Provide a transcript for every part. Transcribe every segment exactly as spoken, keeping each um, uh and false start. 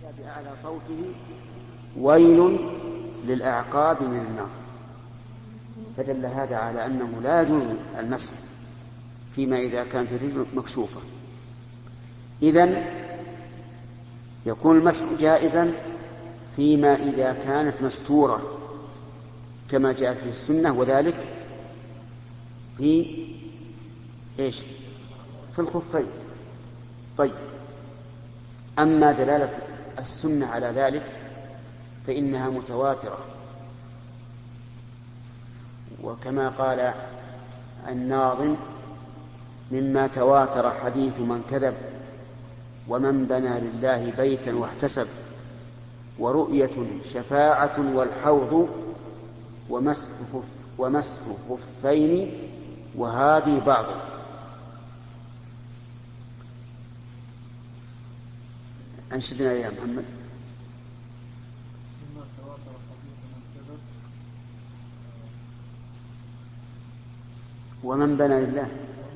بأعلى صوته ويل للأعقاب من النار. فدل هذا على أنه لا يجوز المسح فيما إذا كانت الرجل مكشوفة. إذن يكون المسح جائزا فيما إذا كانت مستورة كما جاء في السنة، وذلك في إيش؟ في الخفين. طيب، أما دلالة السنة على ذلك فإنها متواترة، وكما قال الناظم: مما تواتر حديث من كذب ومن بنى لله بيتا واحتسب، ورؤية شفاعة والحوض ومسح خفين وهذه بعض. أنشدنا يا محمد. ومن بنى لله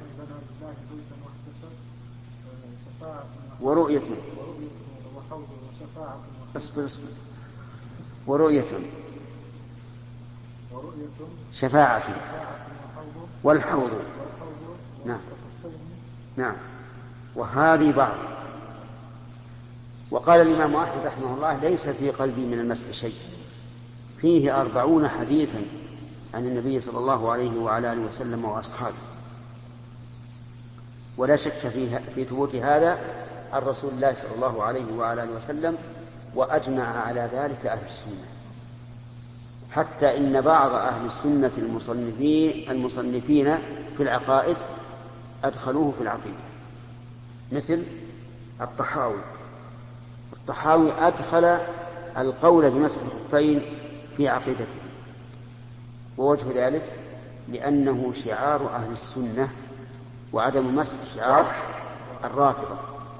ورؤية اصبر اصبر ورؤية شفاعة والحوض. نعم نعم وهذه بعض. وقال الإمام أحمد رحمه الله: ليس في قلبي من المسح شيء. فيه أربعون حديثا عن النبي صلى الله عليه وعلى آله وسلم وأصحابه، ولا شك في ثبوت هذا عن رسول الله صلى الله عليه وعلى آله وسلم، وأجمع على ذلك أهل السنة، حتى إن بعض أهل السنة المصنفين, المصنفين في العقائد أدخلوه في العقيدة، مثل الطحاوي. الطحاوي أدخل القول بمسح الخفين في عقيدته، ووجه ذلك لأنه شعار أهل السنة، وعدم مسح شعار الرافضة.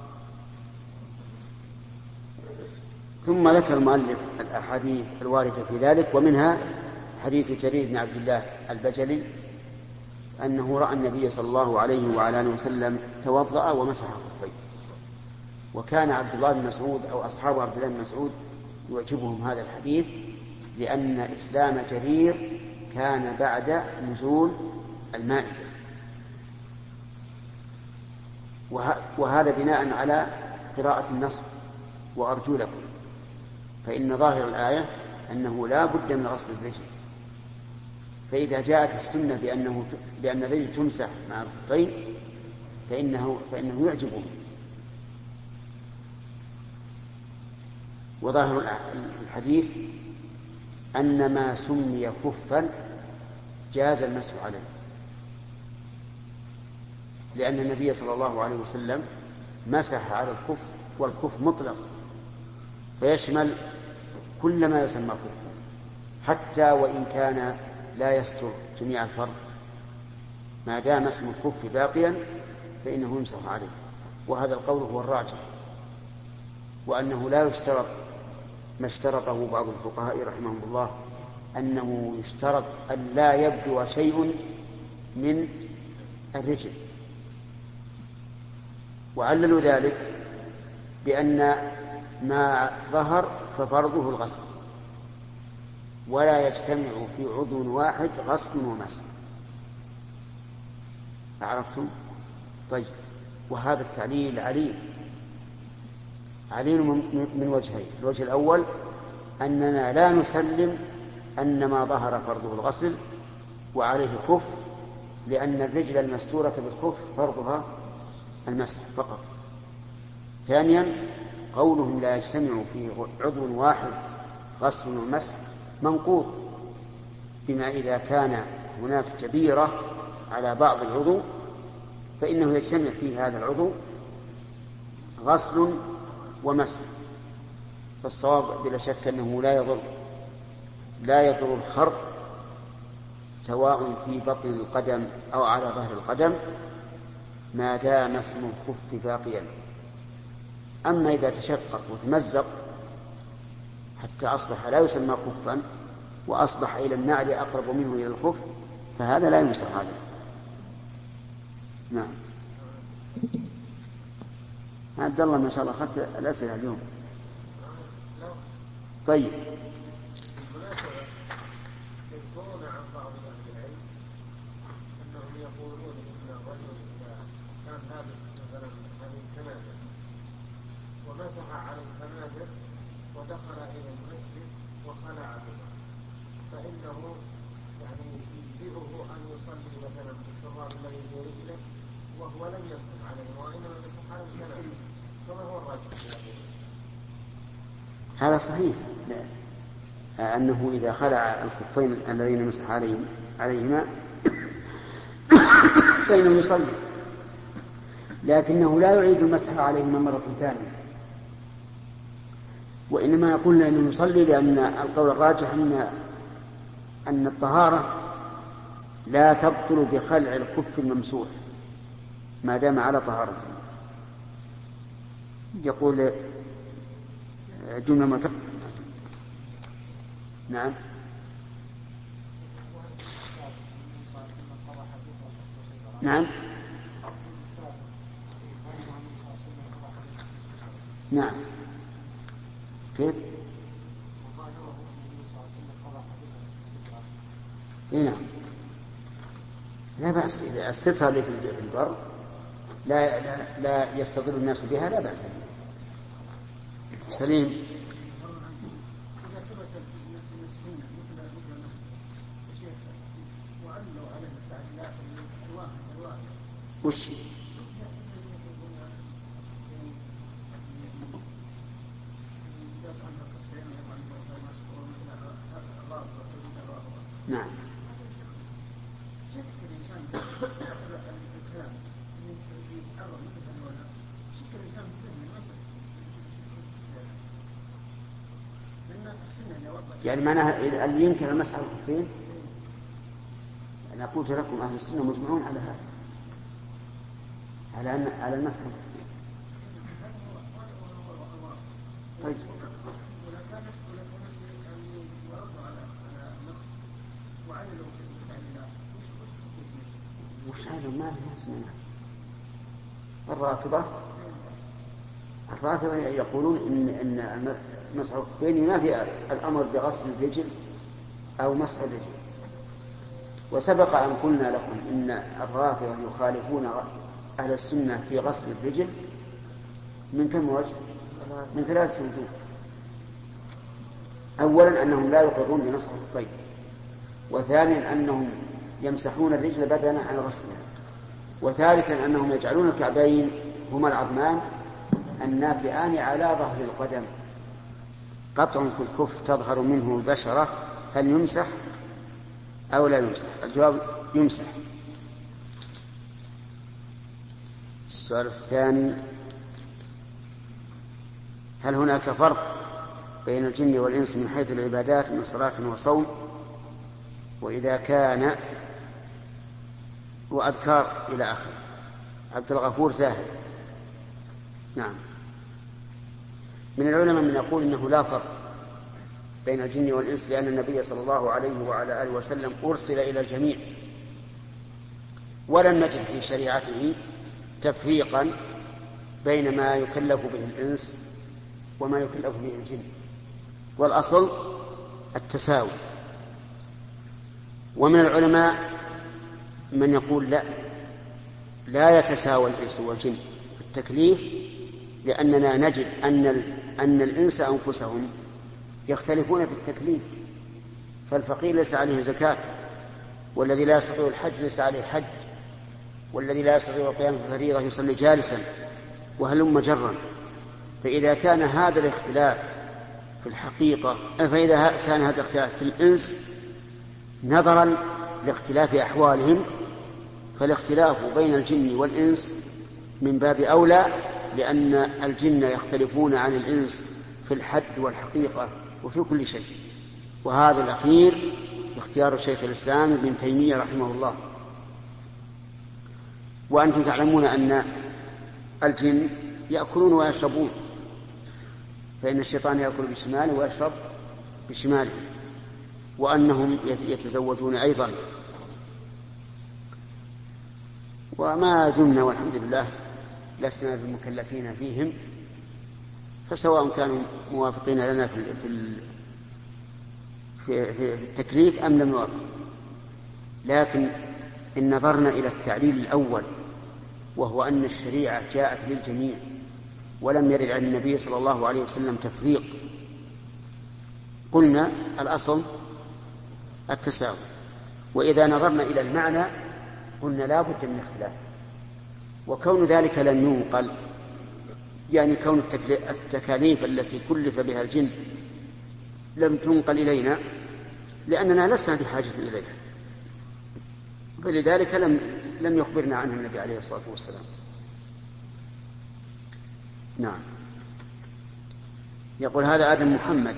ثم ذكر المؤلف الأحاديث الواردة في ذلك، ومنها حديث جرير بن عبد الله البجلي أنه رأى النبي صلى الله عليه وعلى آله وسلم توضأ ومسح خفيه. وكان عبد الله بن مسعود أو أصحاب عبد الله بن مسعود يعجبهم هذا الحديث، لأن إسلام جرير كان بعد نزول المائدة، وهذا بناء على قراءة النصب وأرجلكم، فإن ظاهر الآية أنه لا بد من غسل الرجل. فإذا جاءت السنة بأنه بأن الرجل تمسح مع الخفين فإنه, فإنه يعجبه. وظاهر الحديث أن ما سمي خفا جاز المسح عليه، لأن النبي صلى الله عليه وسلم مسح على الخف، والخف مطلق فيشمل كل ما يسمى خفا، حتى وإن كان لا يستر جميع الفرد، ما دام اسم الخف باقيا فإنه يمسح عليه. وهذا القول هو الراجح، وأنه لا يشترط ما اشترطه بعض الفقهاء رحمهم الله، أنه يشترط أن لا يبدو شيء من الرجل، وعللوا ذلك بأن ما ظهر ففرضه الغسل، ولا يجتمع في عضو واحد غسل ومسح. عرفتم؟ طيب، وهذا التعليل عليل عليل من وجهين. الوجه الأول أننا لا نسلم أن ما ظهر فرضه الغسل وعليه خف، لأن الرجل المستورة بالخف فرضها المسح فقط. ثانيا، قولهم لا يجتمع في عضو واحد غسل ومسح منقوض، بما إذا كان هناك جبيرة على بعض العضو فإنه يجتمع في هذا العضو غسل ومسح. فالصواب بلا شك أنه لا يضر لا يضر الخرق سواء في بطن القدم أو على ظهر القدم ما دام اسم الخف باقيا. أما إذا تشقق وتمزق حتى أصبح لا يسمى خفا وأصبح إلى النعل أقرب منه إلى الخف فهذا لا يمسح عليه. نعم. عبد الله ما شاء الله أخذت الأسئلة اليوم. طيب. يذكرون عن بعض أهل العلم أنهم يقولون إن الرجل إذا كان لابس مثلا هذه الكنادر ومسح على الكنادر ودخل إلى المسجد وخلع بها فإنه يعني يجزئه أن يصلي مثلا بالشراب الذي في رجله وهو لم يمسح عليه وإنما مسح على الكنادر، فما هو الراجح في هذا؟ هذا صحيح، لا. أنه إذا خلع الخفين الذين مسح عليهم عليهما فإنه يصلي، لكنه لا يعيد المسح عليهما مرة ثانية، وإنما يقول أنه يصلي، لأن القول الراجح أن أن الطهارة لا تبطل بخلع الخف الممسوح ما دام على طهارته. يقول جملة مت... نعم. نعم. نعم. كيف؟ نعم. لا بأس إذا السترة اللي في البر لا لا لا يستضر الناس بها لا بأس. سليم. وش نعم. يعني معناها اللي ينكر المسح على الخفين، أنا قلت لكم أهل السنة مجمعون على هذا، على أن على المسح. طيب. وش هذا ما سمعنا؟ الرافضة الرافضة يقولون إن إن مسح الخفين ينافي الأمر بغسل الرجل أو مسح الرجل. وسبق أن قلنا لكم إن الرافضة يخالفون أهل السنة في غسل الرجل من كم وجه؟ من ثلاثة وجوه. أولا أنهم لا يقرون بمسح الخفين، وثانيا أنهم يمسحون الرجل بدلا عن غسلها، وثالثا أنهم يجعلون الكعبين هما العظمان الناتئان على ظهر القدم. قطع في الخف تظهر منه البشرة، هل يمسح أو لا يمسح؟ الجواب يمسح. السؤال الثاني: هل هناك فرق بين الجن والإنس من حيث العبادات من صلاة وصوم؟ وإذا كان وأذكار إلى آخر. عبد الغفور زاهد. نعم. من العلماء من يقول إنه لا فرق بين الجن والإنس، لأن النبي صلى الله عليه وعلى آله وسلم أرسل إلى الجميع، ولم نجد في شريعته تفريقا بين ما يكلف به الإنس وما يكلف به الجن، والأصل التساوي. ومن العلماء من يقول لا لا يتساوى الإنس والجن في التكليف، لأننا نجد أن أن الإنس أنفسهم يختلفون في التكليف، فالفقير ليس عليه زكاة، والذي لا يستطيع الحج ليس عليه حج، والذي لا يستطيع القيام بالفريضة يصلي جالسا، وهلم جرا. فإذا كان هذا الاختلاف في الحقيقة فإذا كان هذا الاختلاف في الإنس نظرا لاختلاف أحوالهم، فالاختلاف بين الجن والإنس من باب أولى، لأن الجن يختلفون عن الإنس في الحد والحقيقة وفي كل شيء. وهذا الأخير اختيار الشيخ الإسلام ابن تيمية رحمه الله. وأنتم تعلمون أن الجن يأكلون ويشربون، فإن الشيطان يأكل بشماله ويشرب بشماله، وأنهم يتزوجون أيضا. وما دمنا والحمد لله لسنا بالمكلفين فيهم، فسواء كانوا موافقين لنا في في في التكليف أم لم يوافق. لكن إن نظرنا إلى التعليل الأول وهو أن الشريعة جاءت للجميع ولم يرد عن النبي صلى الله عليه وسلم تفريق، قلنا الأصل التساوي. وإذا نظرنا إلى المعنى قلنا لا بد من اختلاف، وكون ذلك لم ينقل يعني كون التكاليف التي كلف بها الجن لم تنقل إلينا لأننا لسنا بحاجة إليها، فلذلك لم لم يخبرنا عنه النبي عليه الصلاة والسلام. نعم. يقول هذا آدم محمد: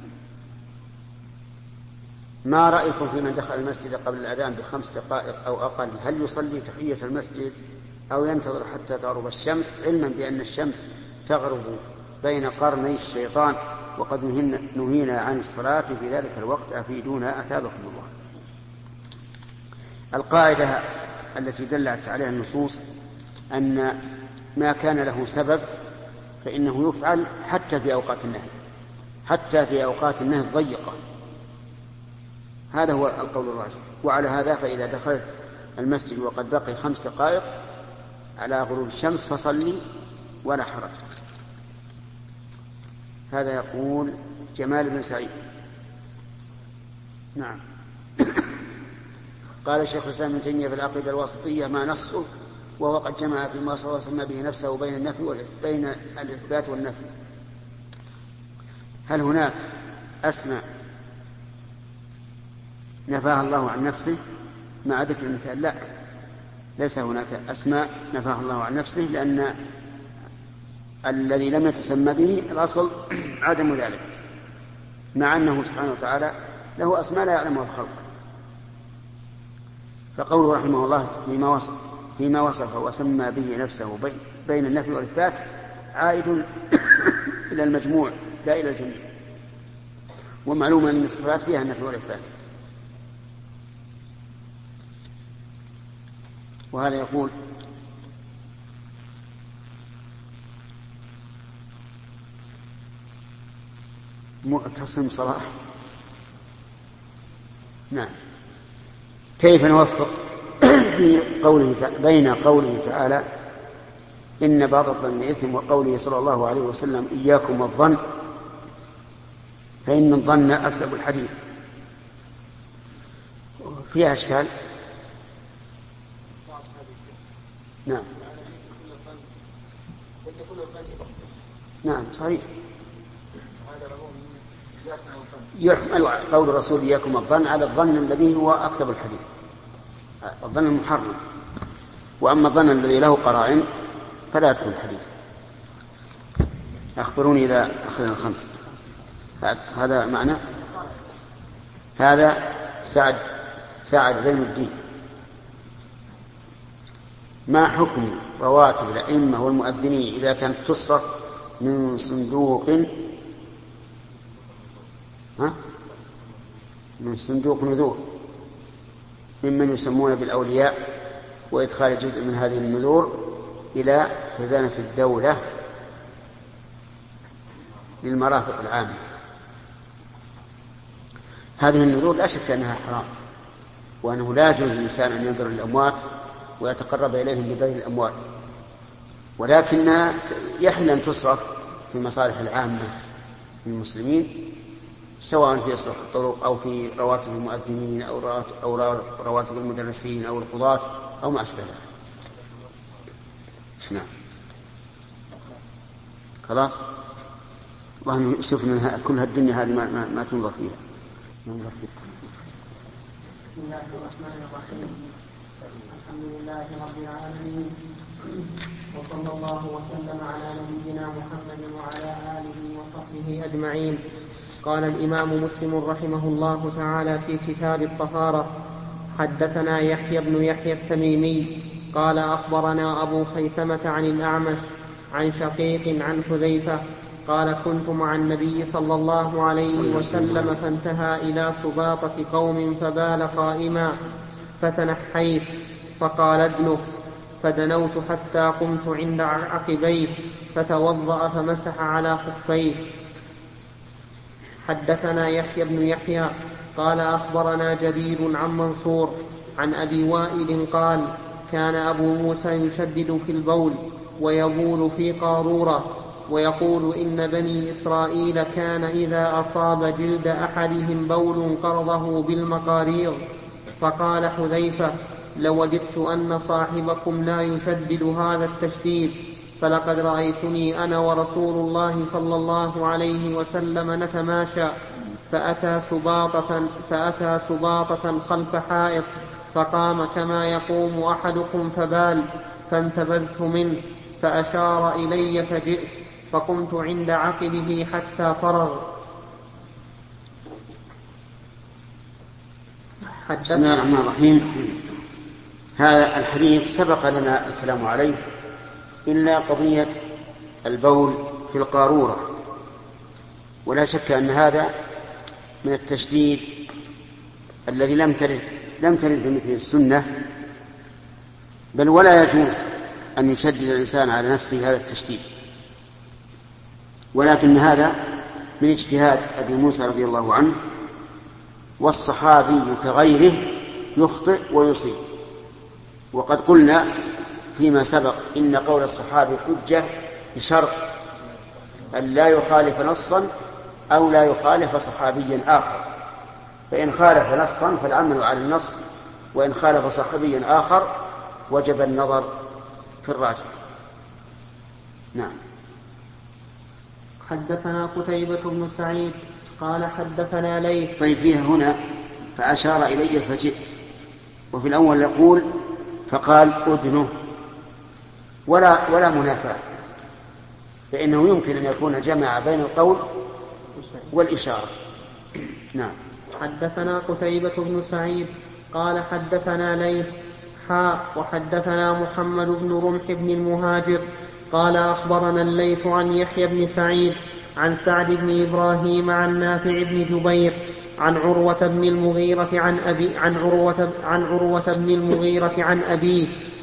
ما رأيكم في من دخل المسجد قبل الأذان بخمس دقائق أو أقل، هل يصلي تحية المسجد أو ينتظر حتى تغرب الشمس، علما بأن الشمس تغرب بين قرني الشيطان وقد نهينا عن الصلاة في ذلك الوقت، أفيدونا أثابكم الله. القاعدة التي دلت عليها النصوص أن ما كان له سبب فإنه يفعل حتى في أوقات النهي، حتى في أوقات النهي الضيقة، هذا هو القول الراجح. وعلى هذا فإذا دخلت المسجد وقد بقي خمس دقائق على غروب الشمس فصلي ولا حرج. هذا يقول جمال بن سعيد. نعم. قال الشيخ الإسلام ابن تيمية في العقيدة الواسطية: ما نصه وهو قد جمع بما صلى الله عليه وسلم به نفسه بين النفي بين الإثبات والنفي. هل هناك أسماء نفاها الله عن نفسه مع ذكر المثال؟ لا، ليس هناك أسماء نفاها الله عن نفسه، لأن الذي لم يتسمى به الأصل عدم ذلك، مع أنه سبحانه وتعالى له أسماء لا يعلمها الخلق. فقوله رحمه الله فيما وصف, فيما وصف وسمى به نفسه بين النفي والإثبات عائد إلى المجموع لا إلى الجميع، ومعلوم أن الصفات فيها النفي والإثبات. وهذا يقول: معتصم صلاح. نعم. كيف نوفق في قوله بين قوله تعالى إن بعض الظن إثم وقوله صلى الله عليه وسلم إياكم الظن فإن الظن أكذب الحديث؟ فيها أشكال. نعم. نعم صحيح. يحمل قول الرسول إياكم الظن على الظن الذي هو أكذب الحديث، الظن المحرم، وأما الظن الذي له قرائن فلا يدخل الحديث. أخبروني إذا أخذنا الخمس. هذا معنى هذا سعد سعد زين الدين: ما حكم رواتب الأئمة والمؤذنين إذا كانت تصرف من صندوق ها؟ من صندوق نذور ممن يسمون بالأولياء، وإدخال جزء من هذه النذور إلى خزانة الدولة للمرافق العامة؟ هذه النذور لا شك أنها حرام، وأنه لا يجوز للإنسان أن ينظر للأموات ويتقرب إليهم ببذل الأموال، ولكنها يحل أن تصرف في المصالح العامة للمسلمين، سواء في إصلاح الطرق أو في رواتب المؤذنين أو رواتب المدرسين أو القضاة أو ما أشبه ذلك. نعم. خلاص. الله يشوف أن كل هالدنيا هذه ما, ما, ما تنظر فيها. ننظر فيها. بسم الله الرحمن الرحيم. الحمد لله رب العالمين، وصلى الله وسلم على نبينا محمد وعلى آله وصحبه أجمعين. قال الإمام مسلم رحمه الله تعالى في كتاب الطهارة: حدثنا يحيى بن يحيى التميمي قال أخبرنا أبو خيثمة عن الأعمش عن شقيق عن حذيفة قال: كنت مع النبي صلى الله عليه وسلم فانتهى إلى سباطة قوم فبال قائما فتنحيت، فقال ابنه: فدنوت حتى قمت عند عقبيه فتوضأ فمسح على خفيه. حدثنا يحيى بن يحيى قال أخبرنا جرير عن منصور عن أبي وائل قال كان أبو موسى يشدد في البول ويبول في قارورة ويقول إن بني إسرائيل كان إذا أصاب جلد أحدهم بول قرضه بالمقاريض. فقال حذيفة لوددت أن صاحبكم لا يشدد هذا التشديد، فلقد رأيتني أنا ورسول الله صلى الله عليه وسلم نتماشى فأتى سباطة, فأتى سباطة خلف حائط فقام كما يقوم أحدكم فبال، فانتبذت منه فأشار إلي فجئت فقمت عند عقبه حتى فرغ. بسم الله الرحمن الرحيم. هذا الحديث سبق لنا الكلام عليه إلا قضية البول في القارورة، ولا شك أن هذا من التشديد الذي لم ترد لم ترد بمثل السنة، بل ولا يجوز أن يشدد الإنسان على نفسه هذا التشديد، ولكن هذا من اجتهاد أبي موسى رضي الله عنه، والصحابي كغيره يخطئ ويصيب. وقد قلنا فيما سبق إن قول الصحابي حجة بشرط أن لا يخالف نصا أو لا يخالف صحابيا آخر، فإن خالف نصا فالعمل على النص، وإن خالف صحابيا آخر وجب النظر في الراجح. نعم. حدثنا قتيبة بن سعيد قال حدثنا ليث. طيب فيها هنا فأشار إلي فجئت، وفي الأول يقول فقال أدنه، ولا, ولا منافاة، فإنه يمكن أن يكون جمع بين القول والإشارة. نعم. حدثنا قتيبة بن سعيد قال حدثنا ليث حاء وحدثنا محمد بن رمح بن المهاجر قال أخبرنا الليث عن يحيى بن سعيد عن سعد بن إبراهيم عن نافع بن جبير عن عروة بن المغيرة عن أبي عن عروة عن عروة بن المغيرة عن أبيه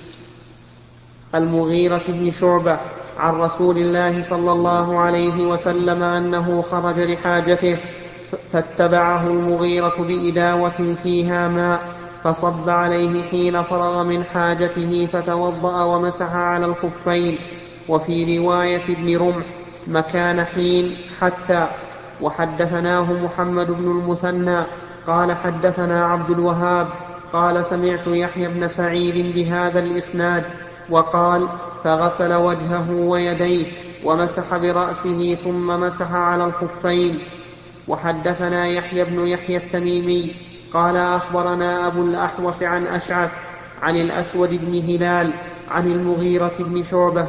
المغيرة بن شعبة عن رسول الله صلى الله عليه وسلم أنه خرج لحاجته فاتبعه المغيرة بإداوة فيها ماء فصب عليه حين فرغ من حاجته فتوضأ ومسح على الخفين. وفي رواية ابن رمح مكان حين حتى. وحدثناه محمد بن المثنى قال حدثنا عبد الوهاب قال سمعت يحيى بن سعيد بهذا الإسناد وقال فغسل وجهه ويديه ومسح برأسه ثم مسح على الخفين. وحدثنا يحيى بن يحيى التميمي قال أخبرنا أبو الأحوص عن أشعث عن الأسود بن هلال عن المغيرة بن شعبة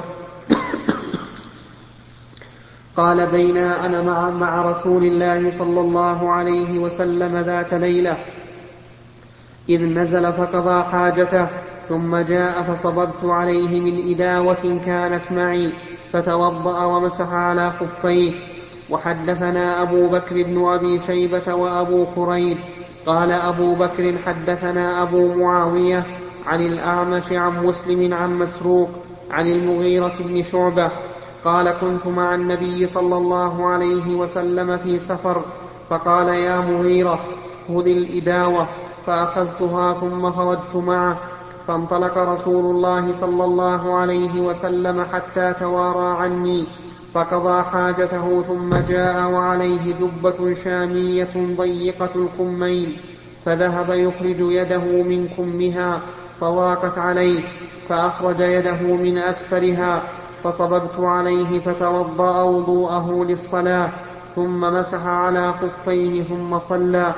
قال بينا أنا مع, مع رسول الله صلى الله عليه وسلم ذات ليلة إذ نزل فقضى حاجته ثم جاء فصببت عليه من إداوة كانت معي فتوضأ ومسح على خفيه. وحدثنا أبو بكر بن أبي شيبة وأبو كريب قال أبو بكر حدثنا أبو معاوية عن الأعمش عن مسلم عن مسروق عن المغيرة بن شعبة قال كنت مع النبي صلى الله عليه وسلم في سفر فقال يا مغيرة خذ الإداوة، فأخذتها ثم خرجت معه فانطلق رسول الله صلى الله عليه وسلم حتى توارى عني فقضى حاجته ثم جاء وعليه جبة شامية ضيقة الكمين فذهب يخرج يده من كمها فضاقت عليه فأخرج يده من أسفلها فصببت عليه فتوضأ وضوءه للصلاة ثم مسح على خفيه ثم صلى.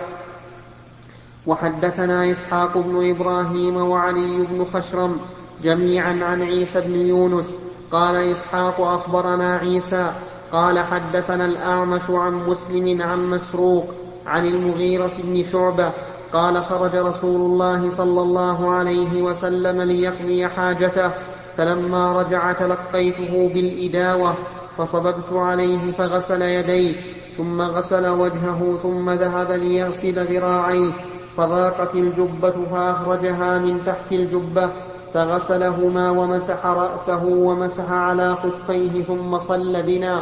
وحدثنا إسحاق بن إبراهيم وعلي بن خشرم جميعا عن عيسى بن يونس قال إسحاق أخبرنا عيسى قال حدثنا الأعمش عن مسلم عن مسروق عن المغيرة بن شعبة قال خرج رسول الله صلى الله عليه وسلم ليقضي حاجته فلما رجع تلقيته بالإداوة فصببت عليه فغسل يديه ثم غسل وجهه ثم ذهب ليغسل ذراعيه فضاقت الجبة فأخرجها من تحت الجبة فغسلهما ومسح رأسه ومسح على خفيه ثم صلى بنا.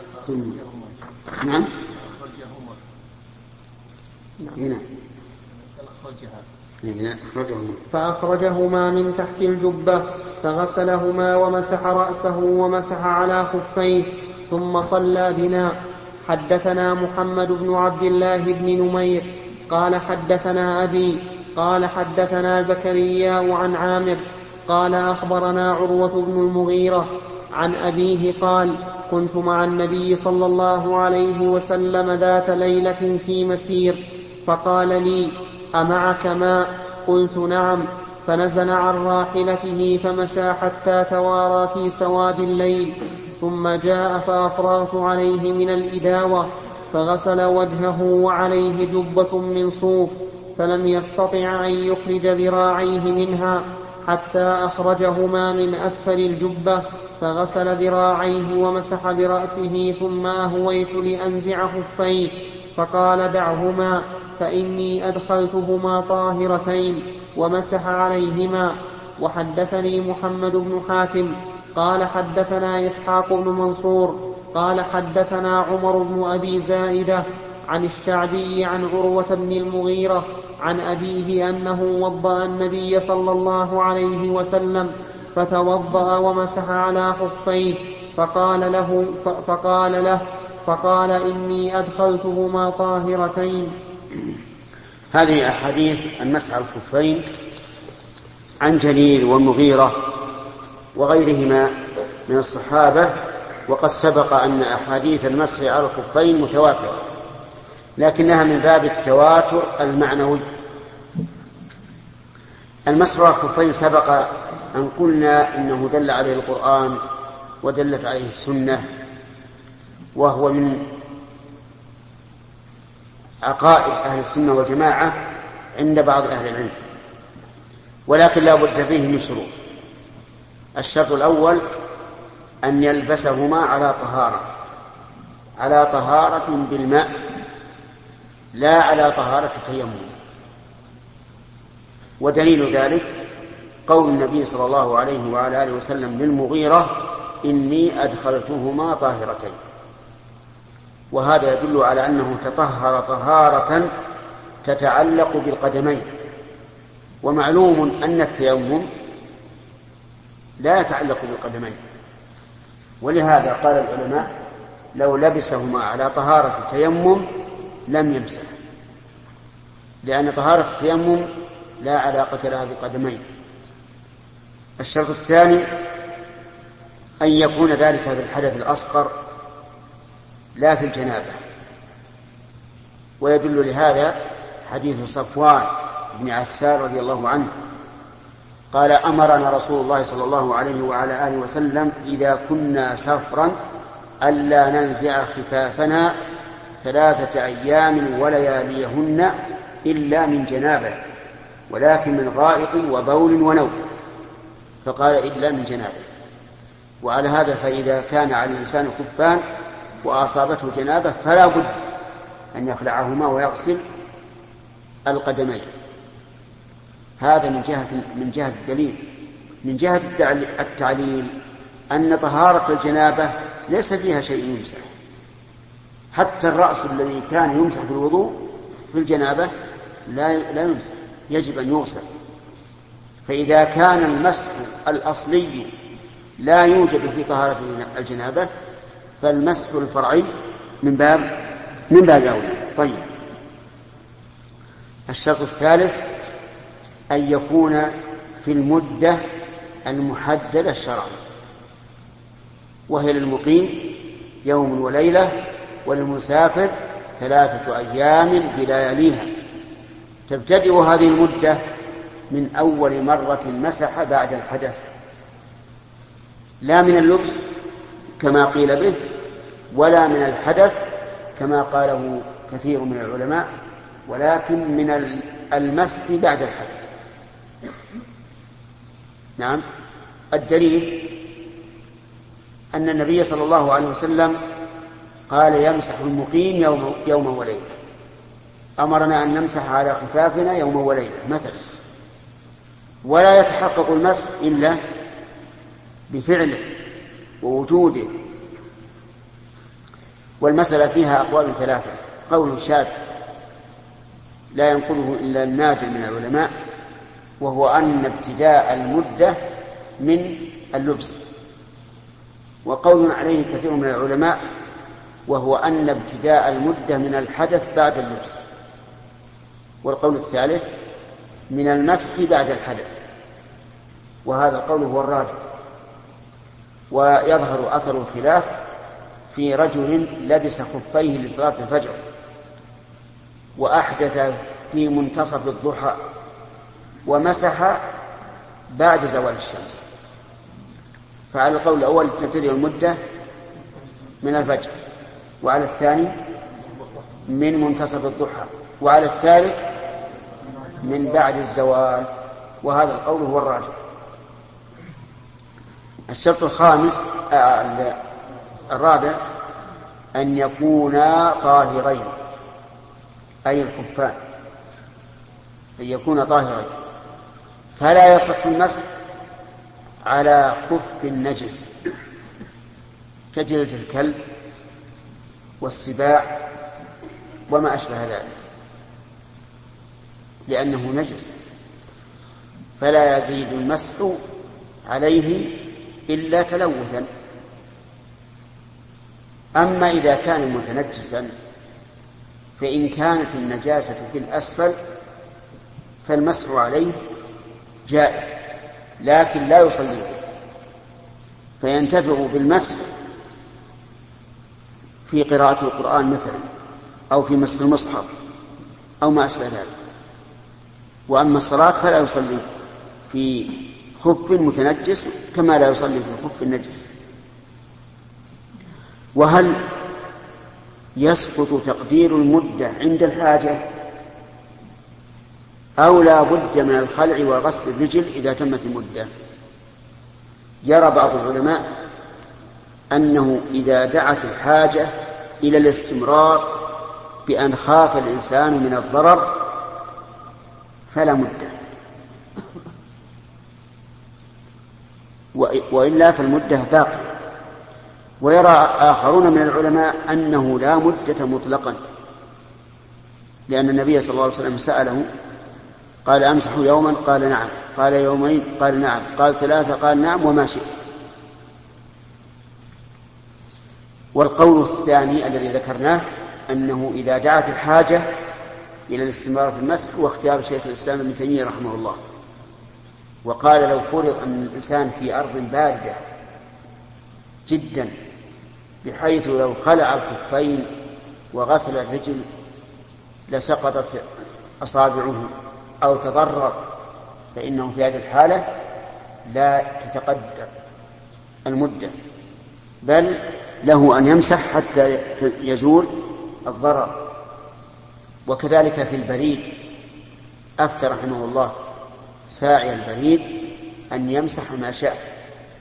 نعم هنا فأخرجهما من تحت الجبة فغسلهما ومسح رأسه ومسح على خفيه ثم صلى بنا. حدثنا محمد بن عبد الله بن نمير قال حدثنا أبي قال حدثنا زكريا عن عامر قال أخبرنا عروة بن المغيرة عن أبيه قال كنت مع النبي صلى الله عليه وسلم ذات ليلة في مسير فقال لي أمعك ماء؟ قلت نعم. فنزل عن راحلته فمشى حتى توارى في سواد الليل ثم جاء فأفرغت عليه من الإداوة فغسل وجهه وعليه جبة من صوف فلم يستطع أن يخرج ذراعيه منها حتى أخرجهما من أسفل الجبة فغسل ذراعيه ومسح برأسه ثم أهويت لأنزع خفيه فقال دعهما فإني أدخلتهما طاهرتين ومسح عليهما. وحدثني محمد بن حاتم قال حدثنا إسحاق بن منصور قال حدثنا عمر بن أبي زائدة عن الشعبي عن عروة بن المغيرة عن أبيه أنه وضأ النبي صلى الله عليه وسلم فتوضأ ومسح على خفيه فقال له فقال له فقال إني أدخلتهما طاهرتين. هذه أحاديث المسح على الخفين عن جرير والمغيرة وغيرهما من الصحابة، وقد سبق أن أحاديث المسح على الخفين متواترة، لكنها من باب التواتر المعنوي. المسح على الخفين سبق أن قلنا إنه دل عليه القرآن ودلت عليه السنة، وهو من عقائد أهل السنة والجماعة عند بعض أهل العلم، ولكن لا بد فيه من شروط. الشرط الأول أن يلبسهما على طهارة على طهارة بالماء لا على طهارة التيمم. ودليل ذلك قول النبي صلى الله عليه وعلى آله وسلم للمغيرة إني أدخلتهما طاهرتين، وهذا يدل على أنه تطهر طهارة تتعلق بالقدمين. ومعلوم أن التيمم لا يتعلق بالقدمين، ولهذا قال العلماء لو لبسهما على طهارة التيمم لم يمسح، لأن طهارة التيمم لا علاقة لها بالقدمين. الشرط الثاني أن يكون ذلك في الحدث الأصغر لا في الجنابة، ويدل لهذا حديث صفوان بن عسار رضي الله عنه قال أمرنا رسول الله صلى الله عليه وعلى آله وسلم إذا كنا سفرا ألا ننزع خفافنا ثلاثة أيام ولياليهن إلا من جنابة، ولكن من غائط وبول ونوم، فقال إلا من جنابة. وعلى هذا فإذا كان على الإنسان خفان وأصابته جنابة فلا بد أن يخلعهما ويغسل القدمين. هذا من جهة من جهة الدليل. من جهة التعليل أن طهارة الجنابة ليس فيها شيء يمسح، حتى الرأس الذي كان يمسح في الوضوء في الجنابة لا لا يمسح، يجب أن يغسل. فإذا كان المسح الأصلي لا يوجد في طهارة الجنابة فالمسح الفرعي من باب من باب أولى. طيب، الشرط الثالث أن يكون في المدة المحددة الشرعا، وهي للمقيم يوم وليلة وللمسافر ثلاثة أيام بلياليها. تبتدئ هذه المدة من أول مرة مسح بعد الحدث، لا من اللبس كما قيل به ولا من الحدث كما قاله كثير من العلماء، ولكن من المسح بعد الحدث. نعم، الدليل أن النبي صلى الله عليه وسلم قال يمسح المقيم يوم يوما وليلة، أمرنا أن نمسح على خفافنا يوما وليلة مثلا. ولا يتحقق المسح إلا بفعله ووجوده. والمسألة فيها أقوال ثلاثة: قول شاذ لا ينقله إلا النادر من العلماء، وهو أن ابتداء المدة من اللبس، وقول عليه كثير من العلماء وهو أن ابتداء المدة من الحدث بعد اللبس، والقول الثالث من المسح بعد الحدث، وهذا القول هو الراجح. ويظهر أثر الخلاف في رجل لبس خفيه لصلاة الفجر وأحدث في منتصف الضحى ومسح بعد زوال الشمس، فعلى القول الأول تبتدئ المدة من الفجر، وعلى الثاني من منتصف الضحى، وعلى الثالث من بعد الزوال، وهذا القول هو الراجح. الشرط الخامس آه الرابع أن يكونا طاهرين، أي الخفان أن يكونا طاهرين، فلا يصح المسح على خف نجس كجلد الكلب والسباع وما أشبه ذلك، لأنه نجس، فلا يزيد المسح عليه إلا تلوثا. أما إذا كان متنجسا فإن كانت النجاسة في الأسفل فالمسح عليه جائز، لكن لا يصلي به، فينتفع بالمسح في قراءة القرآن مثلا، أو في مس المصحف أو ما أشبه ذلك. وأما الصلاة فلا يصلي في خف متنجس كما لا يصلي في الخف النجس. وهل يسقط تقدير المدة عند الحاجة أو لا بد من الخلع وغسل الرجل إذا تمت المدة؟ يرى بعض العلماء أنه إذا دعت الحاجة إلى الاستمرار بأن خاف الإنسان من الضرر فلا مدة، وإلا فالمدة باقية. ويرى آخرون من العلماء أنه لا مدة مطلقا، لأن النبي صلى الله عليه وسلم سأله قال أمسح يوما؟ قال نعم. قال يومين؟ قال نعم. قال ثلاثة؟ قال نعم، وما شئت. والقول الثاني الذي ذكرناه أنه إذا دعت الحاجة إلى الاستمرار في المسح، واختيار شيخ الإسلام ابن تيمية رحمه الله، وقال لو فرض أن الإنسان في أرض باردة جدا بحيث لو خلع الخفين وغسل الرجل لسقطت أصابعه أو تضرر، فإنه في هذه الحالة لا تتقدر المدة، بل له أن يمسح حتى يزول الضرر. وكذلك في البريد، أفتى رحمه الله ساعي البريد أن يمسح ما شاء.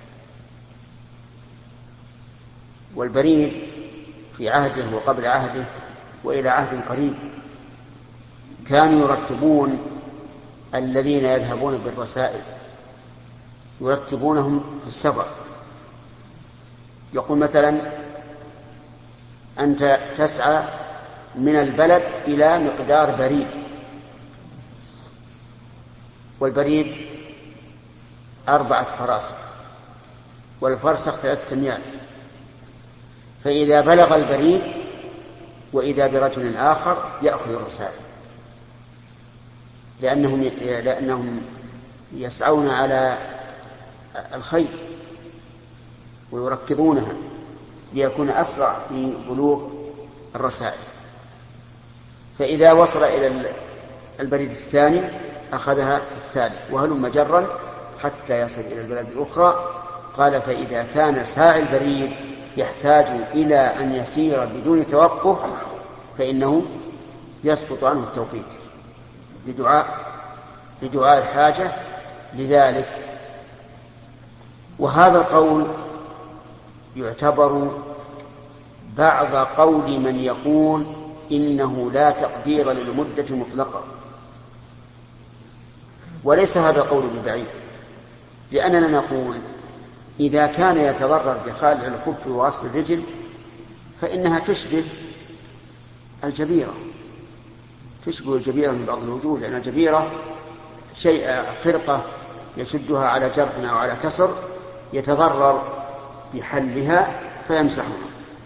والبريد في عهده وقبل عهده وإلى عهد قريب كانوا يرتبون الذين يذهبون بالرسائل، يرتبونهم في السفر. يقول مثلا أنت تسعى من البلد إلى مقدار بريد، والبريد أربعة فراسخ والفرسخ ثلاثة أميال، فإذا بلغ البريد وإذا برجل آخر يأخذ الرسائل، لأنهم لأنهم يسعون على الخير ويركضونها ليكون أسرع في بلوغ الرسائل. فإذا وصل إلى البريد الثاني أخذها الثالث، وهلم جرا حتى يصل إلى البلد الأخرى. قال فإذا كان ساعي البريد يحتاج إلى أن يسير بدون توقف فإنه يسقط عنه التوقيت بدعاء بدعاء الحاجة لذلك. وهذا القول يعتبر بعض قول من يقول إنه لا تقدير للمدة مطلقة، وليس هذا القول ببعيد، لأننا نقول إذا كان يتضرر بخالع الخف وغسل الرجل فإنها تشبه الجبيرة، تشبه الجبيرة من بعض الوجوه، لأن الجبيرة شيء فرقة يشدها على جرح أو على كسر يتضرر بحلها فيمسحها.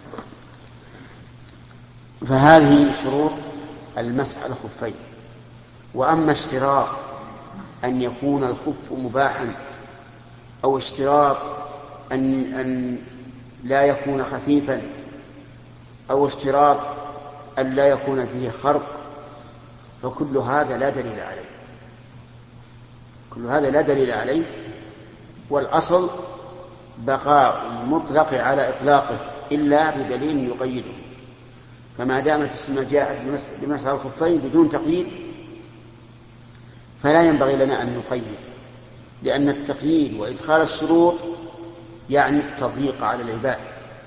فهذه شروط المسح على الخفين. وأما اشتراط أن يكون الخف مباحا أو اشتراط أن, أن لا يكون خفيفا أو اشتراط أن لا يكون فيه خرق، فكل هذا لا دليل عليه، كل هذا لا دليل عليه. والأصل بقاء المطلق على إطلاقه إلا بدليل يقيده. فما دامت السنة جاءت بمسح الخفين بدون تقييد فلا ينبغي لنا أن نقيد، لأن التقييد وإدخال الشروط يعني التضييق على العباد.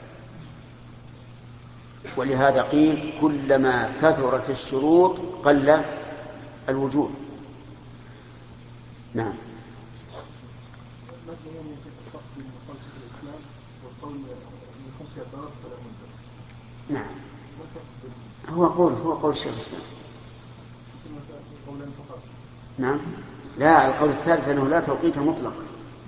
ولهذا قيل كلما كثرت الشروط قل الوجود. نعم. نعم هو قول هو قول الشيخ الإسلام. نعم لا، القول الثالث أنه لا توقيت مطلقا.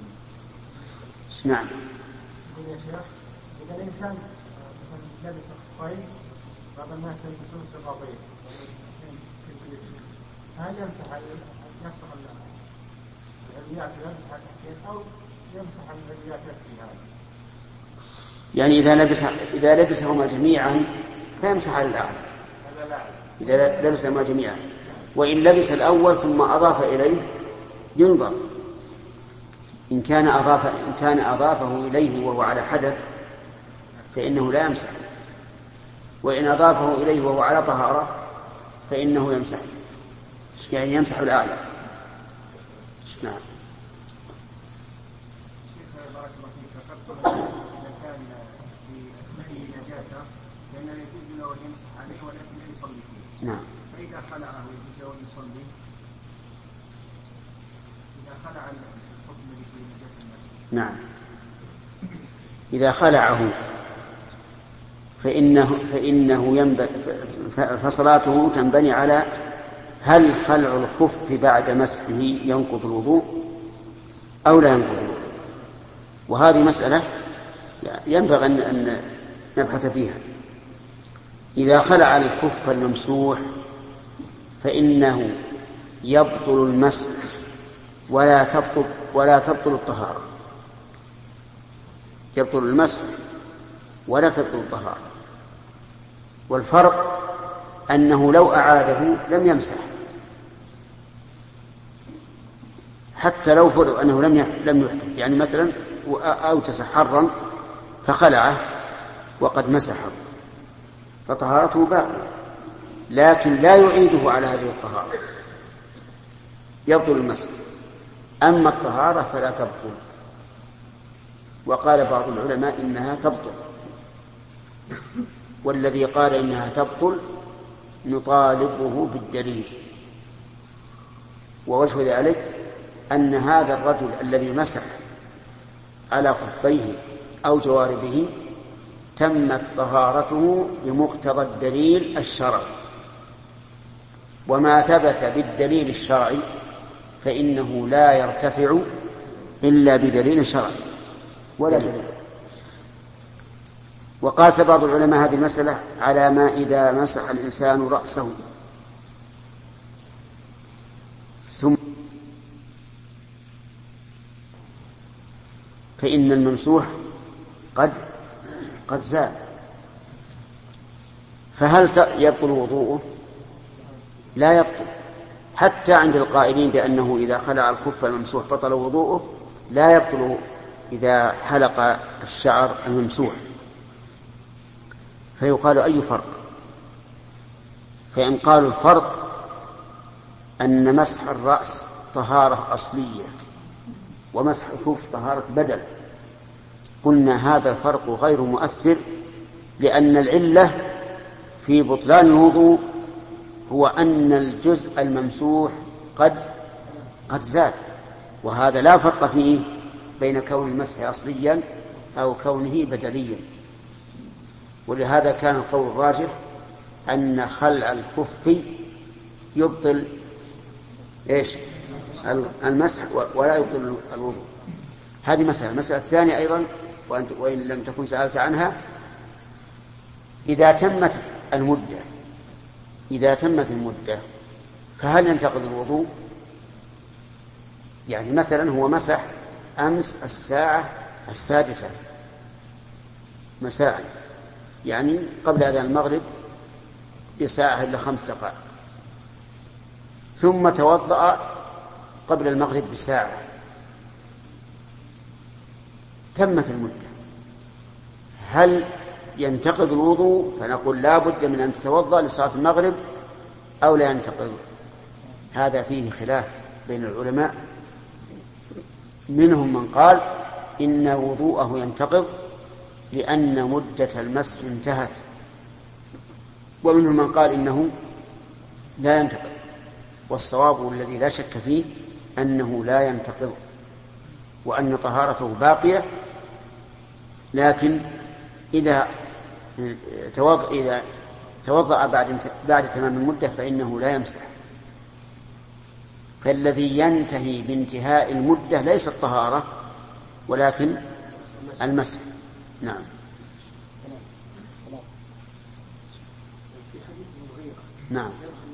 نعم. يا شيخ إذا الإنسان لبس خفين بعض الناس يلبسون شرابين هل يمسح يمسح العليات يمسح التحتين أو يمسح العليات يكفي هذا؟ يعني إذا لبس إذا لبسهما جميعا فيمسح على الأعلى إذا لبسهما جميعا، وإن لبس الأول ثم أضاف إليه ينظر إن كان أضاف إن كان أضافه إليه وهو على حدث فإنه لا يمسح، وإن أضافه إليه وهو على طهارة فإنه يمسح، يعني يمسح الأعلى. نعم. نعم. فإذا خلعه يجوز أن يصلي، إذا خلع الحكم الذي فيه نجاسة المسجد. نعم. إذا خلعه فإنه فإنه ينبغي فصلاته تنبني على هل خلع الخف بعد مسحه ينقض الوضوء أو لا ينقض الوضوء، وهذه مسألة ينبغي أن نبحث فيها. إذا خلع الخف الممسوح فإنه يبطل المسح ولا تبطل ولا تبطل الطهارة، يبطل المسح ولا تبطل الطهارة. والفرق أنه لو أعاده لم يمسح، حتى لو فرض أنه لم لم يحدث، يعني مثلا أوجس حرا فخلعه وقد مسحه فطهارته باقية، لكن لا يعيده على هذه الطهارة، يبطل المسح. أما الطهارة فلا تبطل، وقال بعض العلماء إنها تبطل، والذي قال إنها تبطل نطالبه بالدليل. ووجه ذلك أن هذا الرجل الذي مسح على خفيه أو جواربه تمت طهارته بمقتضى الدليل الشرعي، وما ثبت بالدليل الشرعي فإنه لا يرتفع إلا بدليل شرعي ولا دليل. وقاس بعض العلماء هذه المسألة على ما إذا مسح الإنسان رأسه ثم فإن الممسوح قد قد زال، فهل يبطل وضوءه؟ لا يبطل، حتى عند القائلين بأنه إذا خلع الخف الممسوح بطل وضوءه لا يبطل إذا حلق الشعر الممسوح. فيقال أي فرق؟ فإن قالوا الفرق أن مسح الرأس طهارة أصلية ومسح الخف طهارة بدل، قلنا هذا الفرق غير مؤثر، لأن العلة في بطلان الوضوء هو أن الجزء الممسوح قد قد زاد، وهذا لا فرق فيه بين كون المسح أصليا أو كونه بدليا. ولهذا كان القول الراجح أن خلع الخف يبطل إيش المسح ولا يبطل الوضوء. هذه مسألة. المسألة الثانية أيضا وإن لم تكن سألت عنها، إذا تمت المدة إذا تمت المدة فهل ينتقض الوضوء؟ يعني مثلا هو مسح أمس الساعة السادسة مساء، يعني قبل أذان المغرب بساعة إلا خمس دقائق، ثم توضأ قبل المغرب بساعة، تمت المدة، هل ينتقض الوضوء؟ فنقول لا بد من أن تتوضأ لصلاة المغرب أو لا ينتقض. هذا فيه خلاف بين العلماء، منهم من قال إن وضوءه ينتقض لأن مدة المسح انتهت، ومنهم من قال إنه لا ينتقض. والصواب الذي لا شك فيه أنه لا ينتقض، وأن طهارته باقية، لكن إذا توضأ, إذا توضأ بعد, بعد تمام المدة فإنه لا يمسح. فالذي ينتهي بانتهاء المدة ليس الطهارة ولكن المسح. نعم. نعم.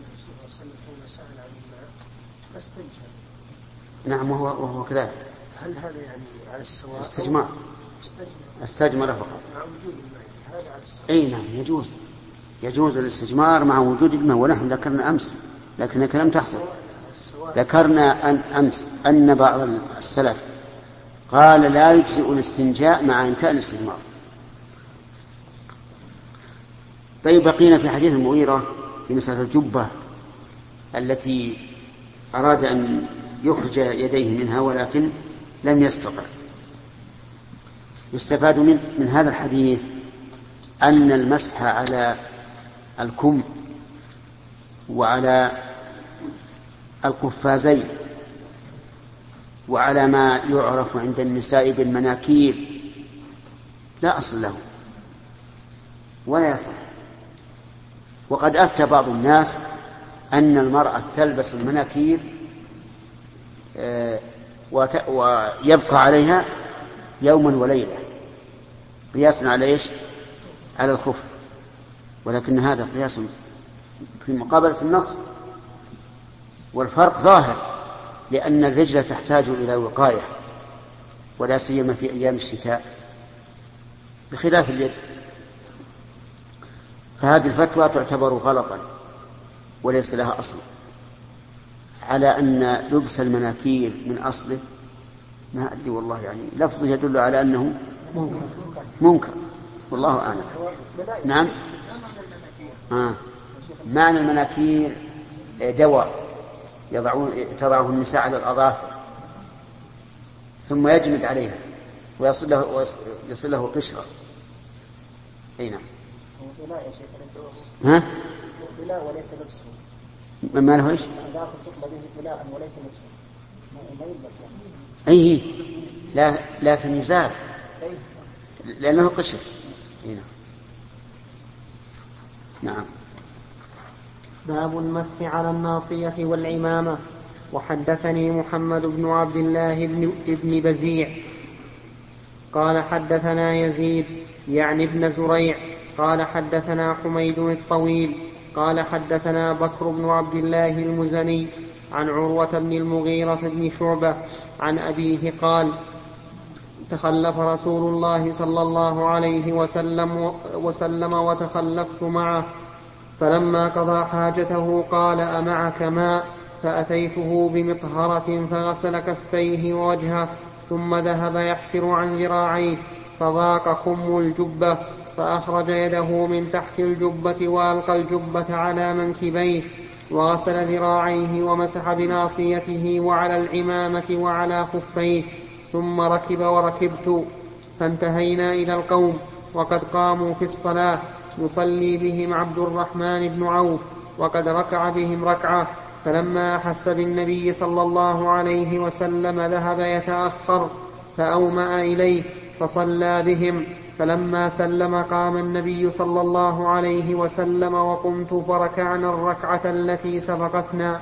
نعم وهو, وهو كذلك. هل هذا يعني على السواء؟ استجمار. استجمر فقط. مع وجود الماء هذا على السواء. أي نعم يجوز يجوز الاستجمار مع وجود الماء. ونحن ذكرنا أمس لكنك لم تحصل. ذكرنا أن أمس أن بعض السلف قال لا يجزئ الاستنجاء مع إمكان الاستجمار. طيب بقينا في حديث المغيرة في مسألة الجبة التي أراد أن يخرج يديه منها ولكن لم يستطع. يستفاد من, من هذا الحديث أن المسح على الكم وعلى القفازين وعلى ما يعرف عند النساء بالمناكير لا أصل له ولا يصح. وقد أفتى بعض الناس أن المرأة تلبس المناكير ويبقى عليها يوما وليلة قياسا على إيش؟ على الخف، ولكن هذا قياس في مقابلة النص، والفرق ظاهر لأن الرجل تحتاج إلى وقاية ولا سيما في أيام الشتاء بخلاف اليد. فهذه الفتوى تعتبر غلطا وليس لها أصل. على أن لبس المناكير من أصله ما أدري والله، يعني لفظه يدل على أنه منكر والله أعلم. نعم. آه. معنى المناكير دواء يضعون تضعه النساء على الأظافر ثم يجمد عليها ويصل له, ويصل له قشرة. أي نعم. ها؟ بلاء وليس لبسه. ما له إيش؟ الأظافر تطلب به بلاء وليس لبسه. ما يلبس أي يعني. لا لكن يزال لأنه قشر. هنا. نعم. باب المسح على الناصية والعمامة. وحدثني محمد بن عبد الله بن, بن بزيع قال حدثنا يزيد يعني ابن زريع قال حدثنا حميد الطويل قال حدثنا بكر بن عبد الله المزني عن عروة بن المغيرة بن شعبة عن أبيه قال تخلف رسول الله صلى الله عليه وسلم, وسلم وتخلفت معه، فلما قضى حاجته قال أمعك ماء؟ فأتيته بمطهرة فغسل كفيه ووجهه ثم ذهب يحسر عن ذراعيه فضاق خم الجبة فأخرج يده من تحت الجبة وألقى الجبة على منكبيه وغسل ذراعيه ومسح بناصيته وعلى العمامة وعلى خفيه ثم ركب وركبت، فانتهينا إلى القوم وقد قاموا في الصلاة يصلي بهم عبد الرحمن بن عوف وقد ركع بهم ركعة، فلما أحس بالنبي صلى الله عليه وسلم ذهب يتأخر فأومأ إليه فصلى بهم. فلما سلم قام النبي صلى الله عليه وسلم وقمت فركعنا الركعة التي سبقتنا.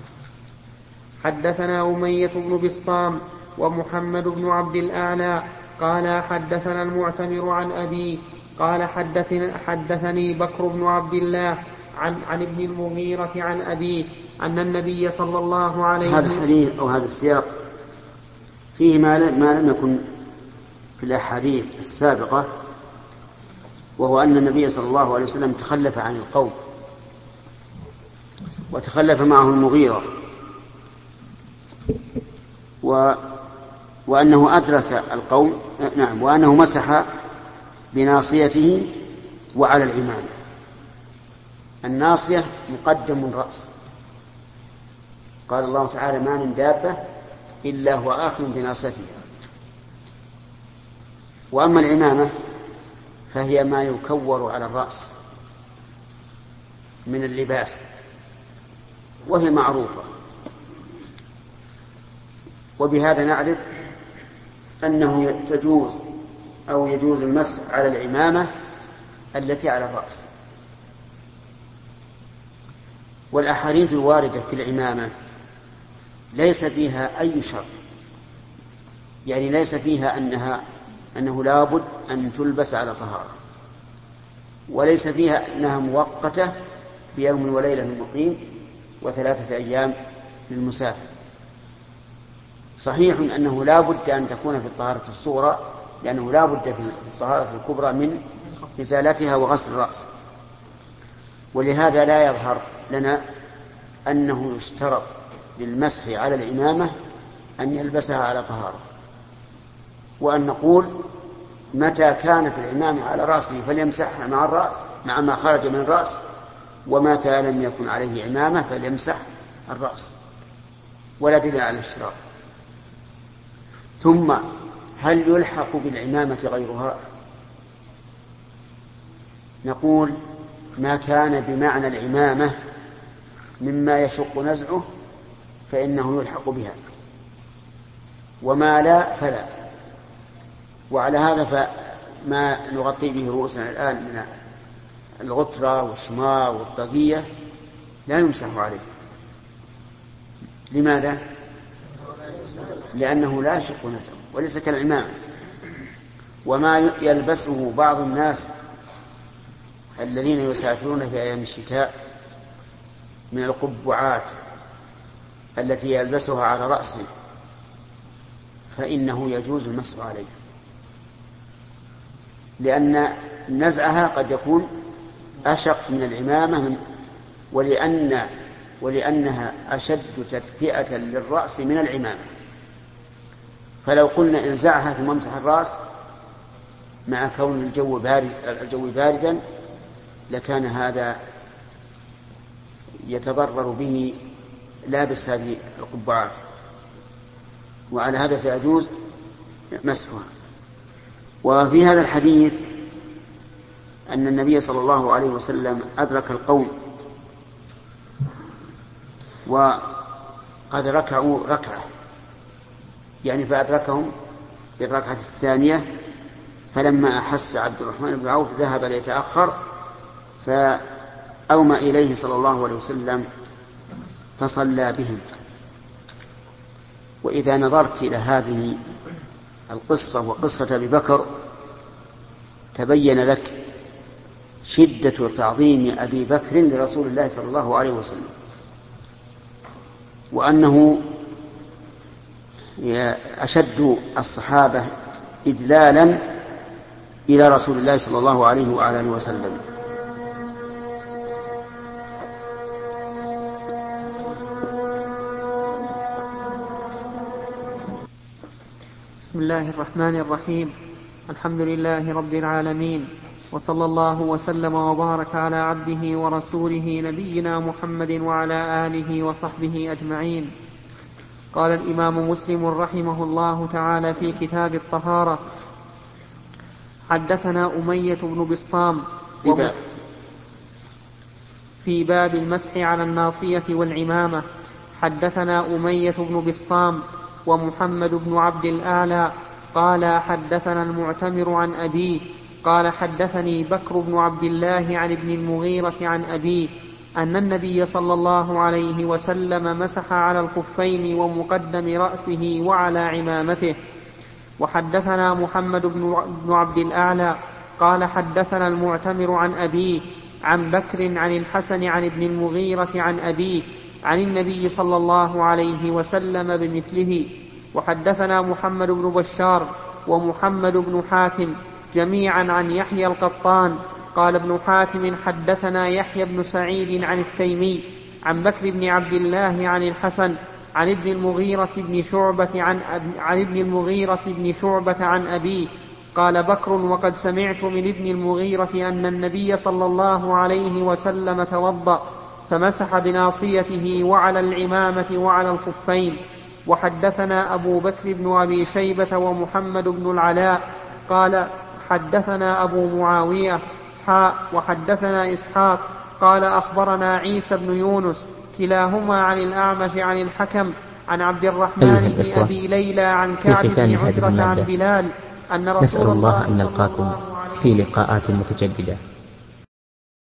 حدثنا أمية بن بسطام ومحمد بن عبد الأعلى قال حدثنا المعتمر عن أبي قال حدثني, حدثني بكر بن عبد الله عن, عن ابن المغيرة عن أبيه أن النبي صلى الله عليه وسلم. هذا الحديث أو هذا السياق فيه ما لم يكن في الأحاديث السابقة، وهو أن النبي صلى الله عليه وسلم تخلف عن القوم وتخلف معه المغيرة، و وأنه أدرك القوم، نعم، وأنه مسح بناصيته وعلى العمامة. الناصية مقدم الرأس، قال الله تعالى ما من دابة إلا هو آخذ بناصيتها. وأما العمامة فهي ما يكور على الرأس من اللباس، وهي معروفة. وبهذا نعرف أنه تجوز أو يجوز المسح على العمامة التي على الرأس. والأحاديث الواردة في العمامة ليس فيها أي شرط، يعني ليس فيها أنها أنه لابد أن تلبس على طهارة، وليس فيها أنها مؤقتة بيوم وليلة للمقيم وثلاثة أيام للمسافر. صحيح أنه لا بد أن تكون في الطهارة الصغرى، لأنه لا بد في الطهارة الكبرى من إزالتها وغسل الرأس. ولهذا لا يظهر لنا أنه يشترط للمسح على العمامة أن يلبسها على طهارة، وأن نقول متى كانت العمامة على رأسه فليمسحها مع الرأس مع ما خرج من الرأس، ومتى لم يكن عليه عمامة فليمسح الرأس، ولا دليل على الاشتراط. ثم هل يلحق بالعمامة غيرها؟ نقول ما كان بمعنى العمامة مما يشق نزعه فإنه يلحق بها، وما لا فلا. وعلى هذا فما نغطي به رؤوسنا الآن من الغترة والشماغ والطاقية لا يمسح عليه. لماذا؟ لأنه لا يشق نزعه وليس كالعمامة. وما يلبسه بعض الناس الذين يسافرون في أيام الشتاء من القبعات التي يلبسها على رأسه فإنه يجوز المسح عليه، لأن نزعها قد يكون أشق من العمامة من ولأن ولأنها أشد تدفئة للرأس من العمامة. فلو قلنا انزعها ثم امسح الرأس مع كون الجو بارد الجو باردا لكان هذا يتضرر به لابس هذه القبعات، وعلى هذا فيجوز مسحها. وفي هذا الحديث أن النبي صلى الله عليه وسلم أدرك القوم وقد ركعوا ركعة، يعني فأدركهم بالركعة الثانية. فلما أحس عبد الرحمن بن عوف ذهب ليتأخر فأومأ إليه صلى الله عليه وسلم فصلى بهم. وإذا نظرت إلى هذه القصة وقصة أبي بكر تبين لك شدة تعظيم أبي بكر لرسول الله صلى الله عليه وسلم، وأنه أشد الصحابة إدلالا إلى رسول الله صلى الله عليه وعلى آله وسلم. بسم الله الرحمن الرحيم. الحمد لله رب العالمين، وصلى الله وسلم وبارك على عبده ورسوله نبينا محمد وعلى آله وصحبه أجمعين. قال الإمام مسلم رحمه الله تعالى في كتاب الطهارة: حدثنا أمية بن بسطام وب... في باب المسح على الناصية والعمامة. حدثنا أمية بن بسطام ومحمد بن عبد الأعلى قال حدثنا المعتمر عن أبيه قال حدثني بكر بن عبد الله عن ابن المغيرة عن أبيه أن النبي صلى الله عليه وسلم مسح على الخفين ومقدم رأسه وعلى عمامته. وحدثنا محمد بن عبد الأعلى قال حدثنا المعتمر عن أبيه عن بكر عن الحسن عن ابن المغيرة عن أبيه عن النبي صلى الله عليه وسلم بمثله. وحدثنا محمد بن بشار ومحمد بن حاتم جميعا عن يحيى القطان قال ابن حاتم حدثنا يحيى بن سعيد عن التيمي عن بكر بن عبد الله عن الحسن عن ابن المغيرة بن شعبة عن, عن ابن المغيرة بن شعبة عن أبيه قال بكر وقد سمعت من ابن المغيرة أن النبي صلى الله عليه وسلم توضأ فمسح بناصيته وعلى العمامة وعلى الخفين. وحدثنا أبو بكر بن أبي شيبة ومحمد بن العلاء قال حدثنا أبو معاوية حاء وحدثنا إسحاق قال أخبرنا عيسى بن يونس كلاهما عن الأعمش عن الحكم عن عبد الرحمن بن أبي ليلى عن كعب بن عجرة عن بلال أن رسول نسأل الله أن نلقاكم في لقاءات متجددة